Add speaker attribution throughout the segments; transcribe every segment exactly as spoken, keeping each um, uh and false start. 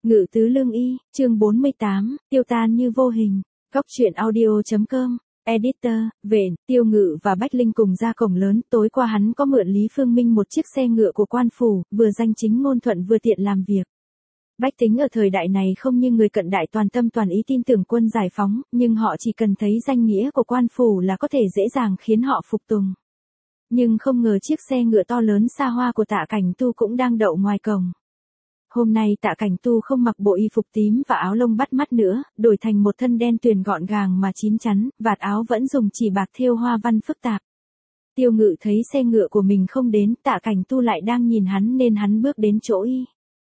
Speaker 1: Ngự tứ lương y, chương bốn mươi tám, tiêu tan như vô hình. Góc truyện audio.com, editor, Vện, Tiêu Ngự và Bách Linh cùng ra cổng lớn. Tối qua hắn có mượn Lý Phương Minh một chiếc xe ngựa của quan phủ, vừa danh chính ngôn thuận vừa tiện làm việc. Bách tính ở thời đại này không như người cận đại toàn tâm toàn ý tin tưởng quân giải phóng, nhưng họ chỉ cần thấy danh nghĩa của quan phủ là có thể dễ dàng khiến họ phục tùng. Nhưng không ngờ chiếc xe ngựa to lớn xa hoa của Tạ Cảnh Tu cũng đang đậu ngoài cổng. Hôm nay Tạ Cảnh Tu không mặc bộ y phục tím và áo lông bắt mắt nữa, đổi thành một thân đen tuyền gọn gàng mà chín chắn, vạt áo vẫn dùng chỉ bạc thêu hoa văn phức tạp. Tiêu Ngự thấy xe ngựa của mình không đến, Tạ Cảnh Tu lại đang nhìn hắn nên hắn bước đến chỗ y.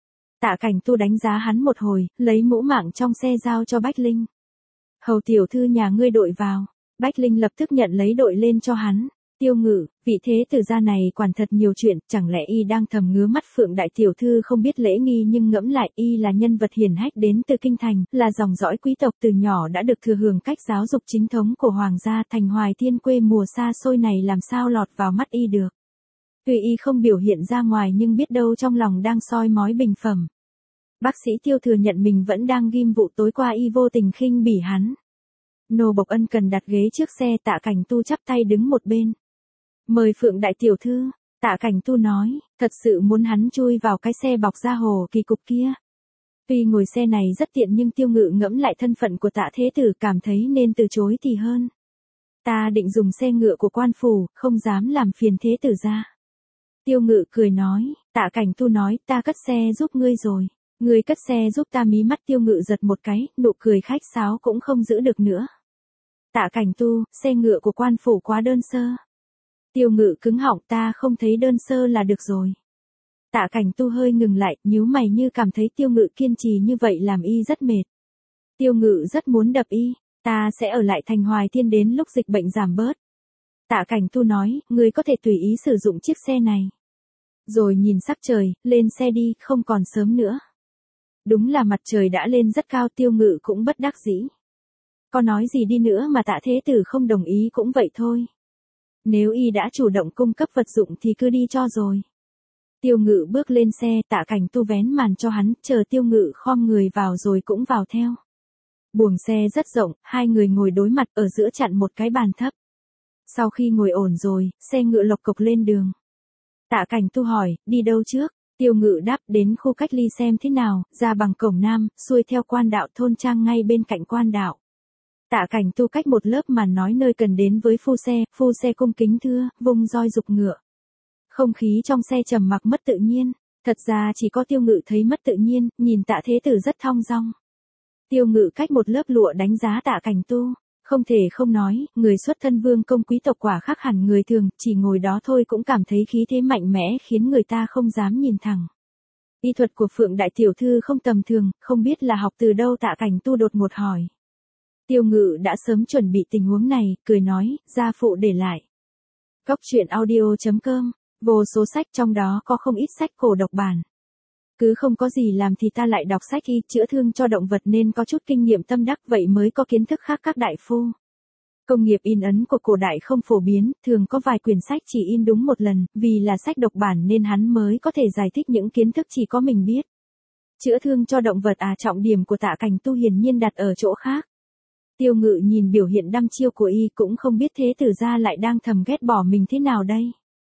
Speaker 1: Tạ Cảnh Tu đánh giá hắn một hồi, lấy mũ mạng trong xe giao cho Bách Linh. Hầu tiểu thư nhà ngươi đội vào. Bách Linh lập tức nhận lấy đội lên cho hắn. Tiêu Ngự, vị thế tử gia này quản thật nhiều chuyện, chẳng lẽ y đang thầm ngứa mắt Phượng đại tiểu thư không biết lễ nghi, nhưng ngẫm lại y là nhân vật hiển hách đến từ kinh thành, là dòng dõi quý tộc từ nhỏ đã được thừa hưởng cách giáo dục chính thống của hoàng gia, thành Hoài Thiên quê mùa xa xôi này làm sao lọt vào mắt y được. Tuy y không biểu hiện ra ngoài nhưng biết đâu trong lòng đang soi mói bình phẩm. Bác sĩ Tiêu thừa nhận mình vẫn đang ghim vụ tối qua y vô tình khinh bỉ hắn. Nô bộc ân cần đặt ghế trước xe, Tạ Cảnh Tu chắp tay đứng một bên. Mời Phượng đại tiểu thư, Tạ Cảnh Tu nói, thật sự muốn hắn chui vào cái xe bọc da hồ kỳ cục kia. Tuy ngồi xe này rất tiện nhưng Tiêu Ngự ngẫm lại thân phận của Tạ Thế Tử cảm thấy nên từ chối thì hơn. Ta định dùng xe ngựa của quan phủ, không dám làm phiền Thế Tử gia. Tiêu Ngự cười nói, Tạ Cảnh Tu nói, ta cất xe giúp ngươi rồi. Ngươi cất xe giúp ta. Mí mắt Tiêu Ngự giật một cái, nụ cười khách sáo cũng không giữ được nữa. Tạ Cảnh Tu, xe ngựa của quan phủ quá đơn sơ. Tiêu Ngự cứng họng, ta không thấy đơn sơ là được rồi. Tạ Cảnh Tu hơi ngừng lại, nhíu mày như cảm thấy Tiêu Ngự kiên trì như vậy làm y rất mệt. Tiêu Ngự rất muốn đập y, ta sẽ ở lại thành Hoài Thiên đến lúc dịch bệnh giảm bớt. Tạ Cảnh Tu nói, ngươi có thể tùy ý sử dụng chiếc xe này. Rồi nhìn sắc trời, lên xe đi, không còn sớm nữa. Đúng là mặt trời đã lên rất cao, Tiêu Ngự cũng bất đắc dĩ. Có nói gì đi nữa mà Tạ Thế Tử không đồng ý cũng vậy thôi. Nếu y đã chủ động cung cấp vật dụng thì cứ đi cho rồi. Tiêu Ngự bước lên xe, Tạ Cảnh Tu vén màn cho hắn, chờ Tiêu Ngự khom người vào rồi cũng vào theo. Buồng xe rất rộng, hai người ngồi đối mặt ở giữa chặn một cái bàn thấp. Sau khi ngồi ổn rồi, xe ngựa lộc cộc lên đường. Tạ Cảnh Tu hỏi, đi đâu trước? Tiêu Ngự đáp, đến khu cách ly xem thế nào, ra bằng cổng nam, xuôi theo quan đạo thôn trang ngay bên cạnh quan đạo. Tạ Cảnh Tu cách một lớp màn nói nơi cần đến với phu xe, phu xe cung kính thưa, vung roi giục ngựa. Không khí trong xe trầm mặc mất tự nhiên, thật ra chỉ có Tiêu Ngự thấy mất tự nhiên, nhìn Tạ Thế Tử rất thong dong. Tiêu Ngự cách một lớp lụa đánh giá Tạ Cảnh Tu, không thể không nói, người xuất thân vương công quý tộc quả khác hẳn người thường, chỉ ngồi đó thôi cũng cảm thấy khí thế mạnh mẽ khiến người ta không dám nhìn thẳng. Y thuật của Phượng đại tiểu thư không tầm thường, không biết là học từ đâu, Tạ Cảnh Tu đột ngột hỏi. Tiêu Ngự đã sớm chuẩn bị tình huống này, cười nói, gia phụ để lại. Góc truyện audio.com, vô số sách trong đó có không ít sách cổ độc bản. Cứ không có gì làm thì ta lại đọc sách y chữa thương cho động vật nên có chút kinh nghiệm tâm đắc, vậy mới có kiến thức khác các đại phu. Công nghiệp in ấn của cổ đại không phổ biến, thường có vài quyển sách chỉ in đúng một lần, vì là sách độc bản nên hắn mới có thể giải thích những kiến thức chỉ có mình biết. Chữa thương cho động vật à, trọng điểm của Tạ Cảnh Tu hiển nhiên đặt ở chỗ khác. Tiêu Ngự nhìn biểu hiện đăm chiêu của y cũng không biết Thế Tử gia lại đang thầm ghét bỏ mình thế nào đây.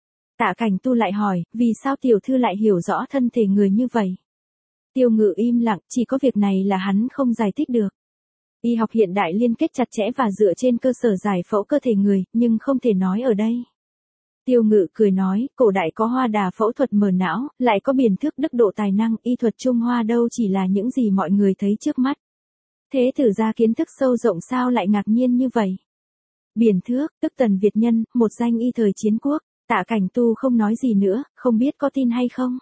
Speaker 1: Tạ Cảnh Tu lại hỏi, vì sao tiểu thư lại hiểu rõ thân thể người như vậy? Tiêu Ngự im lặng, chỉ có việc này là hắn không giải thích được. Y học hiện đại liên kết chặt chẽ và dựa trên cơ sở giải phẫu cơ thể người, nhưng không thể nói ở đây. Tiêu Ngự cười nói, cổ đại có Hoa Đà phẫu thuật mở não, lại có Biền Thước đức độ tài năng, y thuật Trung Hoa đâu chỉ là những gì mọi người thấy trước mắt. Thế Tử gia kiến thức sâu rộng sao lại ngạc nhiên như vậy? Biền Thước, tức Tần Việt Nhân, một danh y thời chiến quốc. Tạ Cảnh Tu không nói gì nữa, không biết có tin hay không.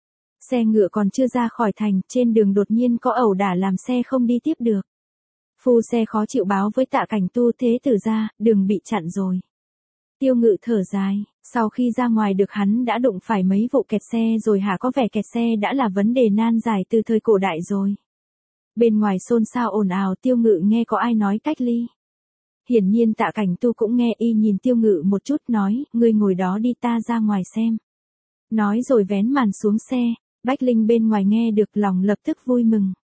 Speaker 1: Xe ngựa còn chưa ra khỏi thành, trên đường đột nhiên có ẩu đả làm xe không đi tiếp được. Phu xe khó chịu báo với Tạ Cảnh Tu, Thế Tử gia, đường bị chặn rồi. Tiêu Ngự thở dài, sau khi ra ngoài được hắn đã đụng phải mấy vụ kẹt xe rồi hả, có vẻ kẹt xe đã là vấn đề nan giải từ thời cổ đại rồi. Bên ngoài xôn xao ồn ào, Tiêu Ngự nghe có ai nói cách ly. Hiển nhiên Tạ Cảnh Tu cũng nghe, y nhìn Tiêu Ngự một chút nói, ngươi ngồi đó đi, ta ra ngoài xem. Nói rồi vén màn xuống xe, Bách Linh bên ngoài nghe được lòng lập tức vui mừng.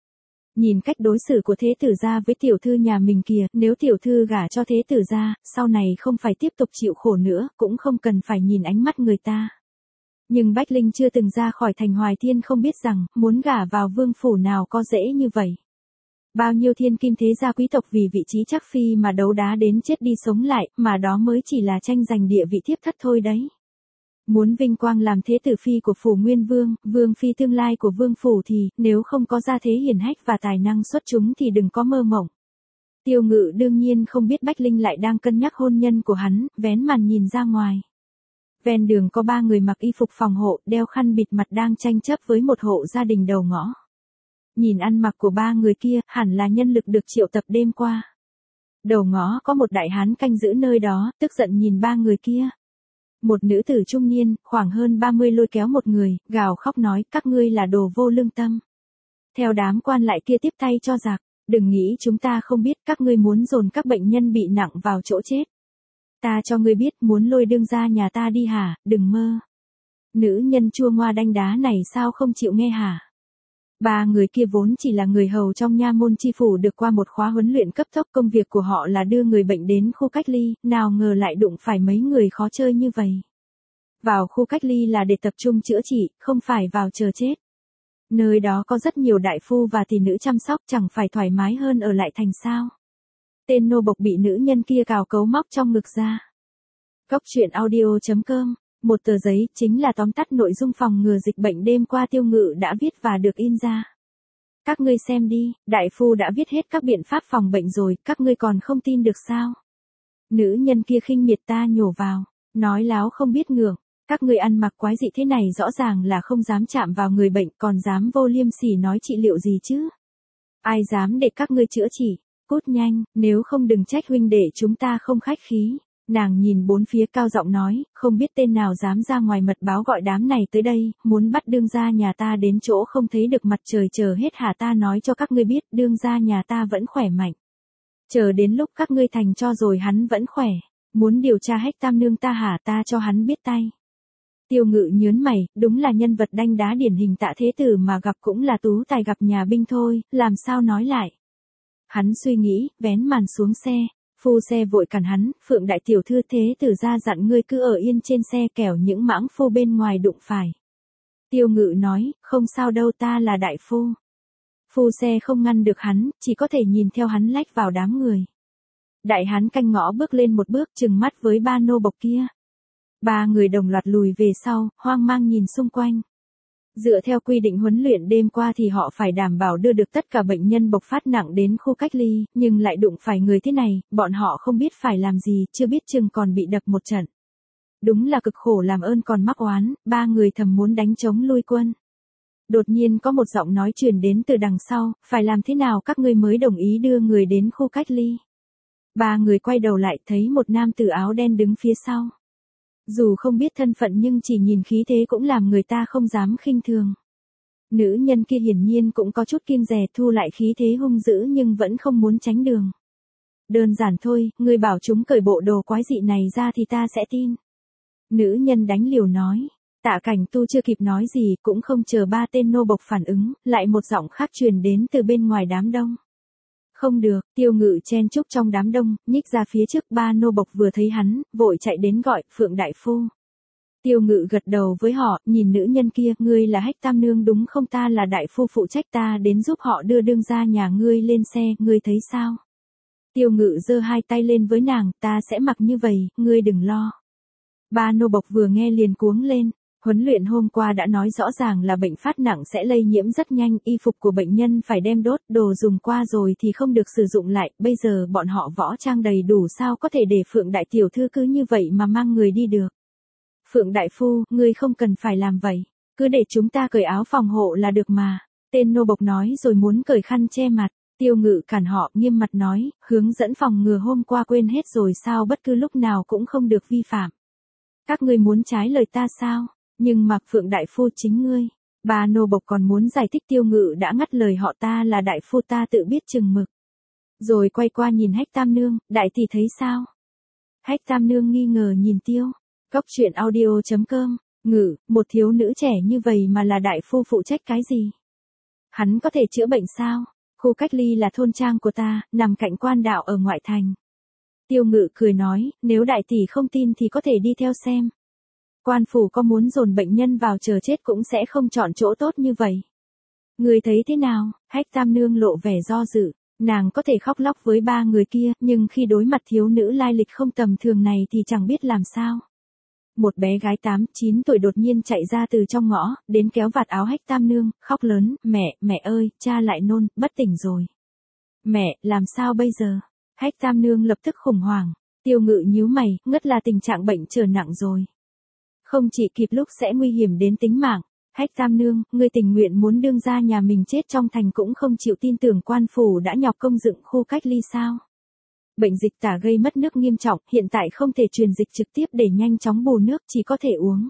Speaker 1: Nhìn cách đối xử của thế tử gia với tiểu thư nhà mình kìa, nếu tiểu thư gả cho thế tử gia, sau này không phải tiếp tục chịu khổ nữa, cũng không cần phải nhìn ánh mắt người ta. Nhưng Bách Linh chưa từng ra khỏi thành Hoài Thiên không biết rằng, muốn gả vào vương phủ nào có dễ như vậy. Bao nhiêu thiên kim thế gia quý tộc vì vị trí chắc phi mà đấu đá đến chết đi sống lại, mà đó mới chỉ là tranh giành địa vị thiếp thất thôi đấy. Muốn vinh quang làm thế tử phi của phủ Nguyên Vương, vương phi tương lai của vương phủ thì, nếu không có gia thế hiển hách và tài năng xuất chúng thì đừng có mơ mộng. Tiêu Ngự đương nhiên không biết Bách Linh lại đang cân nhắc hôn nhân của hắn, vén màn nhìn ra ngoài. Ven đường có ba người mặc y phục phòng hộ, đeo khăn bịt mặt đang tranh chấp với một hộ gia đình đầu ngõ. Nhìn ăn mặc của ba người kia, hẳn là nhân lực được triệu tập đêm qua. Đầu ngõ có một đại hán canh giữ nơi đó, tức giận nhìn ba người kia. Một nữ tử trung niên, khoảng hơn ba mươi lôi kéo một người, gào khóc nói, các ngươi là đồ vô lương tâm. Theo đám quan lại kia tiếp tay cho giặc, đừng nghĩ chúng ta không biết các ngươi muốn dồn các bệnh nhân bị nặng vào chỗ chết. Ta cho ngươi biết muốn lôi đương gia nhà ta đi hả, đừng mơ. Nữ nhân chua ngoa đanh đá này sao không chịu nghe hả? Ba người kia vốn chỉ là người hầu trong nha môn chi phủ được qua một khóa huấn luyện cấp tốc, công việc của họ là đưa người bệnh đến khu cách ly, nào ngờ lại đụng phải mấy người khó chơi như vậy. Vào khu cách ly là để tập trung chữa trị, không phải vào chờ chết. Nơi đó có rất nhiều đại phu và tỷ nữ chăm sóc, chẳng phải thoải mái hơn ở lại thành sao. Tên nô bộc bị nữ nhân kia cào cấu móc trong ngực ra. Cốc truyện audio chấm com. Một tờ giấy chính là tóm tắt nội dung phòng ngừa dịch bệnh đêm qua Tiêu Ngự đã viết và được in ra. Các ngươi xem đi, đại phu đã viết hết các biện pháp phòng bệnh rồi, các ngươi còn không tin được sao? Nữ nhân kia khinh miệt ta nhổ vào, nói láo không biết ngượng, các ngươi ăn mặc quái dị thế này rõ ràng là không dám chạm vào người bệnh, còn dám vô liêm sỉ nói trị liệu gì chứ? Ai dám để các ngươi chữa trị? Cút nhanh, nếu không đừng trách huynh đệ chúng ta không khách khí. Nàng nhìn bốn phía cao giọng nói, không biết tên nào dám ra ngoài mật báo gọi đám này tới đây, muốn bắt đương gia nhà ta đến chỗ không thấy được mặt trời chờ hết hả? Ta nói cho các ngươi biết, đương gia nhà ta vẫn khỏe mạnh. Chờ đến lúc các ngươi thành cho rồi hắn vẫn khỏe. Muốn điều tra Hách Tam Nương ta hả? Ta cho hắn biết tay. Tiêu Ngự nhớn mày, đúng là nhân vật đanh đá điển hình Tạ Thế Tử mà gặp cũng là tú tài gặp nhà binh thôi, làm sao nói lại. Hắn suy nghĩ, vén màn xuống xe. Phu xe vội cản hắn, Phượng đại tiểu thư thế tử ra dặn ngươi cứ ở yên trên xe kẻo những mãng phu bên ngoài đụng phải. Tiêu Ngự nói, không sao đâu, ta là đại phu. Phu xe không ngăn được hắn, chỉ có thể nhìn theo hắn lách vào đám người. Đại hán canh ngõ bước lên một bước trừng mắt với ba nô bộc kia. Ba người đồng loạt lùi về sau, hoang mang nhìn xung quanh. Dựa theo quy định huấn luyện đêm qua thì họ phải đảm bảo đưa được tất cả bệnh nhân bộc phát nặng đến khu cách ly, nhưng lại đụng phải người thế này, bọn họ không biết phải làm gì, chưa biết chừng còn bị đập một trận. Đúng là cực khổ làm ơn còn mắc oán, ba người thầm muốn đánh chống lui quân. Đột nhiên có một giọng nói truyền đến từ đằng sau, phải làm thế nào các ngươi mới đồng ý đưa người đến khu cách ly. Ba người quay đầu lại thấy một nam tử áo đen đứng phía sau. Dù không biết thân phận nhưng chỉ nhìn khí thế cũng làm người ta không dám khinh thường. Nữ nhân kia hiển nhiên cũng có chút kiêng dè, thu lại khí thế hung dữ nhưng vẫn không muốn tránh đường. Đơn giản thôi, ngươi bảo chúng cởi bộ đồ quái dị này ra thì ta sẽ tin. Nữ nhân đánh liều nói. Tạ Cảnh Tu chưa kịp nói gì, cũng không chờ ba tên nô bộc phản ứng, lại một giọng khác truyền đến từ bên ngoài đám đông. Không được, Tiêu Ngự chen chúc trong đám đông, nhích ra phía trước, ba nô bộc vừa thấy hắn, vội chạy đến gọi, Phượng đại phu. Tiêu Ngự gật đầu với họ, nhìn nữ nhân kia, ngươi là Hách Tam Nương đúng không? Ta là đại phu phụ trách, ta đến giúp họ đưa đương gia nhà ngươi lên xe, ngươi thấy sao? Tiêu Ngự giơ hai tay lên với nàng, ta sẽ mặc như vậy, ngươi đừng lo. Ba nô bộc vừa nghe liền cuống lên. Huấn luyện hôm qua đã nói rõ ràng là bệnh phát nặng sẽ lây nhiễm rất nhanh, y phục của bệnh nhân phải đem đốt, đồ dùng qua rồi thì không được sử dụng lại, bây giờ bọn họ võ trang đầy đủ sao có thể để Phượng đại tiểu thư cứ như vậy mà mang người đi được. Phượng đại phu, ngươi không cần phải làm vậy, cứ để chúng ta cởi áo phòng hộ là được mà. Tên nô bộc nói rồi muốn cởi khăn che mặt, Tiêu Ngự cản họ, nghiêm mặt nói, hướng dẫn phòng ngừa hôm qua quên hết rồi sao, bất cứ lúc nào cũng không được vi phạm. Các ngươi muốn trái lời ta sao? Nhưng mà Phượng đại phu chính ngươi. Ba nô bộc còn muốn giải thích, Tiêu Ngự đã ngắt lời họ, ta là đại phu, ta tự biết chừng mực. Rồi quay qua nhìn Hách Tam Nương, đại tỷ thấy sao? Hách Tam Nương nghi ngờ nhìn Tiêu. Cốc truyện audio chấm com, Ngự, một thiếu nữ trẻ như vậy mà là đại phu phụ trách cái gì? Hắn có thể chữa bệnh sao? Khu cách ly là thôn trang của ta, nằm cạnh quan đạo ở ngoại thành. Tiêu Ngự cười nói, nếu đại tỷ không tin thì có thể đi theo xem. Quan phủ có muốn dồn bệnh nhân vào chờ chết cũng sẽ không chọn chỗ tốt như vậy. Người thấy thế nào? Hách Tam Nương lộ vẻ do dự. Nàng có thể khóc lóc với ba người kia, nhưng khi đối mặt thiếu nữ lai lịch không tầm thường này thì chẳng biết làm sao. Một bé gái tám, chín tuổi đột nhiên chạy ra từ trong ngõ, đến kéo vạt áo Hách Tam Nương, khóc lớn, mẹ, mẹ ơi, cha lại nôn, bất tỉnh rồi. Mẹ, làm sao bây giờ? Hách Tam Nương lập tức khủng hoảng. Tiêu Ngự nhíu mày, ngất là tình trạng bệnh trở nặng rồi. Không chỉ kịp lúc sẽ nguy hiểm đến tính mạng. Hách Tam Nương, ngươi tình nguyện muốn đương gia nhà mình chết trong thành cũng không chịu tin tưởng quan phủ đã nhọc công dựng khu cách ly sao? Bệnh dịch tả gây mất nước nghiêm trọng, hiện tại không thể truyền dịch trực tiếp để nhanh chóng bù nước, chỉ có thể uống.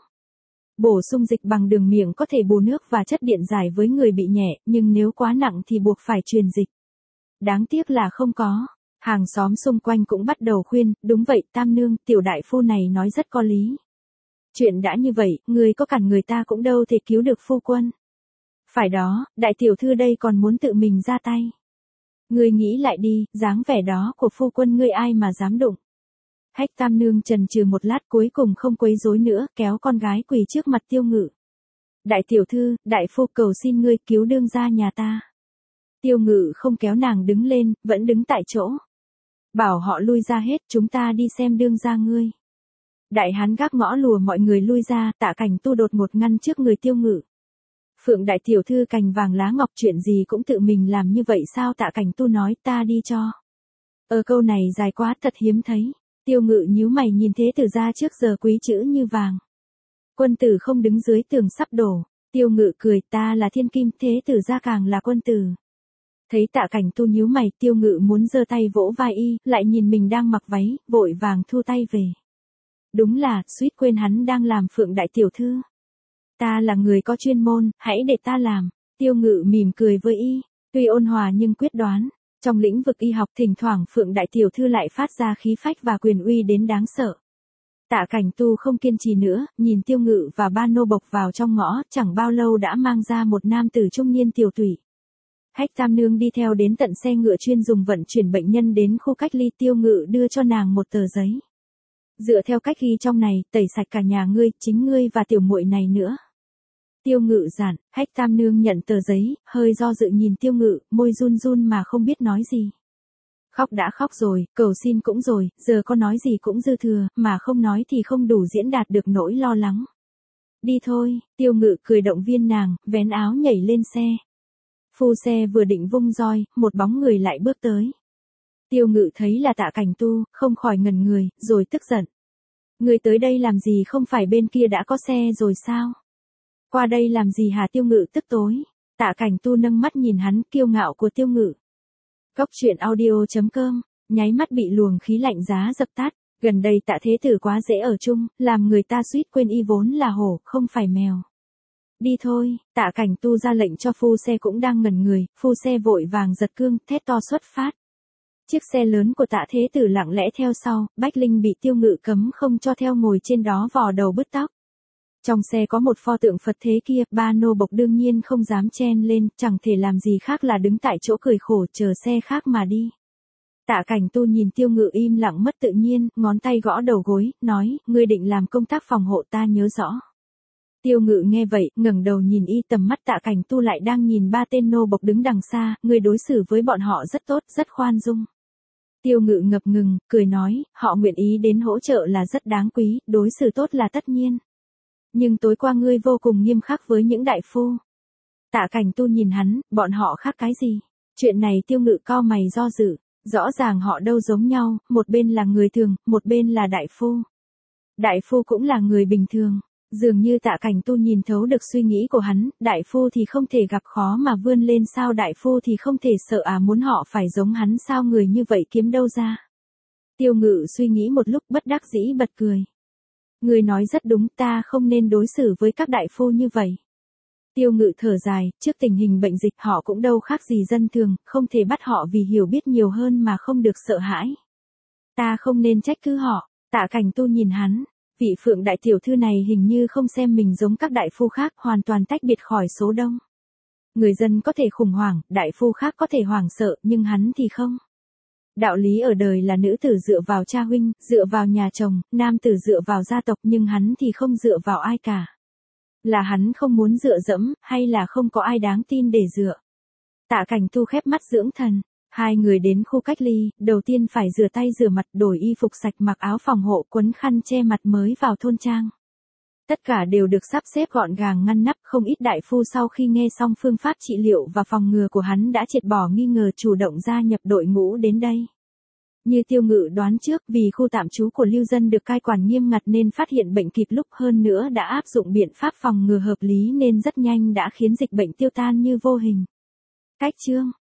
Speaker 1: Bổ sung dịch bằng đường miệng có thể bù nước và chất điện giải với người bị nhẹ, nhưng nếu quá nặng thì buộc phải truyền dịch. Đáng tiếc là không có. Hàng xóm xung quanh cũng bắt đầu khuyên, đúng vậy Tam Nương, tiểu đại phu này nói rất có lý. Chuyện đã như vậy, người có cản người ta cũng đâu thể cứu được phu quân. Phải đó, đại tiểu thư đây còn muốn tự mình ra tay. Ngươi nghĩ lại đi, dáng vẻ đó của phu quân ngươi ai mà dám đụng. Hách Tam Nương chần chừ một lát cuối cùng không quấy rối nữa, kéo con gái quỳ trước mặt Tiêu Ngự. Đại tiểu thư, đại phu cầu xin ngươi cứu đương gia nhà ta. Tiêu Ngự không kéo nàng đứng lên, vẫn đứng tại chỗ. Bảo họ lui ra hết, chúng ta đi xem đương gia ngươi. Đại hán gác ngõ lùa mọi người lui ra, Tạ Cảnh Tu đột ngột ngăn trước người Tiêu Ngự. Phượng đại tiểu thư cành vàng lá ngọc chuyện gì cũng tự mình làm như vậy sao? Tạ Cảnh Tu nói, ta đi cho. Ờ câu này dài quá thật hiếm thấy. Tiêu Ngự nhíu mày nhìn thế tử gia trước giờ quý chữ như vàng. Quân tử không đứng dưới tường sắp đổ. Tiêu Ngự cười, ta là thiên kim, thế tử gia càng là quân tử. Thấy Tạ Cảnh Tu nhíu mày, Tiêu Ngự muốn giơ tay vỗ vai y, lại nhìn mình đang mặc váy, vội vàng thu tay về. Đúng là, suýt quên hắn đang làm Phượng đại tiểu thư. Ta là người có chuyên môn, hãy để ta làm. Tiêu Ngự mỉm cười với y, tuy ôn hòa nhưng quyết đoán. Trong lĩnh vực y học thỉnh thoảng Phượng đại tiểu thư lại phát ra khí phách và quyền uy đến đáng sợ. Tạ Cảnh Tu không kiên trì nữa, nhìn Tiêu Ngự và ba nô bộc vào trong ngõ, chẳng bao lâu đã mang ra một nam tử trung niên tiểu tụy. Hách Tam Nương đi theo đến tận xe ngựa chuyên dùng vận chuyển bệnh nhân đến khu cách ly. Tiêu Ngự đưa cho nàng một tờ giấy. Dựa theo cách ghi trong này, tẩy sạch cả nhà ngươi, chính ngươi và tiểu muội này nữa. Tiêu Ngự dặn. Hách Tam Nương nhận tờ giấy, hơi do dự nhìn Tiêu Ngự, môi run run mà không biết nói gì. Khóc đã khóc rồi, cầu xin cũng rồi, giờ có nói gì cũng dư thừa, mà không nói thì không đủ diễn đạt được nỗi lo lắng. Đi thôi, Tiêu Ngự cười động viên nàng, vén áo nhảy lên xe. Phu xe vừa định vung roi, một bóng người lại bước tới. Tiêu Ngự thấy là Tạ Cảnh Tu, không khỏi ngẩn người, rồi tức giận. Người tới đây làm gì, không phải bên kia đã có xe rồi sao? Qua đây làm gì hả? Tiêu Ngự tức tối. Tạ Cảnh Tu nâng mắt nhìn hắn, kiêu ngạo của Tiêu Ngự. Cốc truyện audio chấm com, nháy mắt bị luồng khí lạnh giá dập tắt. Gần đây Tạ Thế Tử quá dễ ở chung, làm người ta suýt quên y vốn là hổ, không phải mèo. Đi thôi, Tạ Cảnh Tu ra lệnh cho phu xe cũng đang ngẩn người, phu xe vội vàng giật cương, thét to xuất phát. Chiếc xe lớn của Tạ Thế Tử lặng lẽ theo sau, Bách Linh bị Tiêu Ngự cấm không cho theo ngồi trên đó vò đầu bứt tóc. Trong xe có một pho tượng Phật thế kia, ba nô bộc đương nhiên không dám chen lên, chẳng thể làm gì khác là đứng tại chỗ cười khổ chờ xe khác mà đi. Tạ Cảnh Tu nhìn Tiêu Ngự im lặng mất tự nhiên, ngón tay gõ đầu gối, nói, ngươi định làm công tác phòng hộ ta nhớ rõ. Tiêu Ngự nghe vậy, ngẩng đầu nhìn y, tầm mắt Tạ Cảnh Tu lại đang nhìn ba tên nô bộc đứng đằng xa, ngươi đối xử với bọn họ rất tốt, rất khoan dung. Tiêu Ngự ngập ngừng, cười nói, họ nguyện ý đến hỗ trợ là rất đáng quý, đối xử tốt là tất nhiên. Nhưng tối qua ngươi vô cùng nghiêm khắc với những đại phu. Tạ Cảnh Tu nhìn hắn, bọn họ khác cái gì? Chuyện này Tiêu Ngự cau mày do dự, rõ ràng họ đâu giống nhau, một bên là người thường, một bên là đại phu. Đại phu cũng là người bình thường. Dường như Tạ Cảnh Tu nhìn thấu được suy nghĩ của hắn, đại phu thì không thể gặp khó mà vươn lên sao, đại phu thì không thể sợ à, muốn họ phải giống hắn sao, người như vậy kiếm đâu ra. Tiêu Ngự suy nghĩ một lúc bất đắc dĩ bật cười. Người nói rất đúng, ta không nên đối xử với các đại phu như vậy. Tiêu Ngự thở dài, trước tình hình bệnh dịch họ cũng đâu khác gì dân thường, không thể bắt họ vì hiểu biết nhiều hơn mà không được sợ hãi. Ta không nên trách cứ họ. Tạ Cảnh Tu nhìn hắn. Vị Phượng đại tiểu thư này hình như không xem mình giống các đại phu khác, hoàn toàn tách biệt khỏi số đông. Người dân có thể khủng hoảng, đại phu khác có thể hoảng sợ, nhưng hắn thì không. Đạo lý ở đời là nữ tử dựa vào cha huynh, dựa vào nhà chồng, nam tử dựa vào gia tộc, nhưng hắn thì không dựa vào ai cả. Là hắn không muốn dựa dẫm, hay là không có ai đáng tin để dựa. Tạ Cảnh Thu khép mắt dưỡng thần. Hai người đến khu cách ly, đầu tiên phải rửa tay rửa mặt, đổi y phục sạch, mặc áo phòng hộ, quấn khăn che mặt mới vào thôn trang. Tất cả đều được sắp xếp gọn gàng ngăn nắp, không ít đại phu sau khi nghe xong phương pháp trị liệu và phòng ngừa của hắn đã triệt bỏ nghi ngờ, chủ động gia nhập đội ngũ đến đây. Như Tiêu Ngự đoán trước, vì khu tạm trú của lưu dân được cai quản nghiêm ngặt nên phát hiện bệnh kịp lúc, hơn nữa đã áp dụng biện pháp phòng ngừa hợp lý nên rất nhanh đã khiến dịch bệnh tiêu tan như vô hình. Cách chương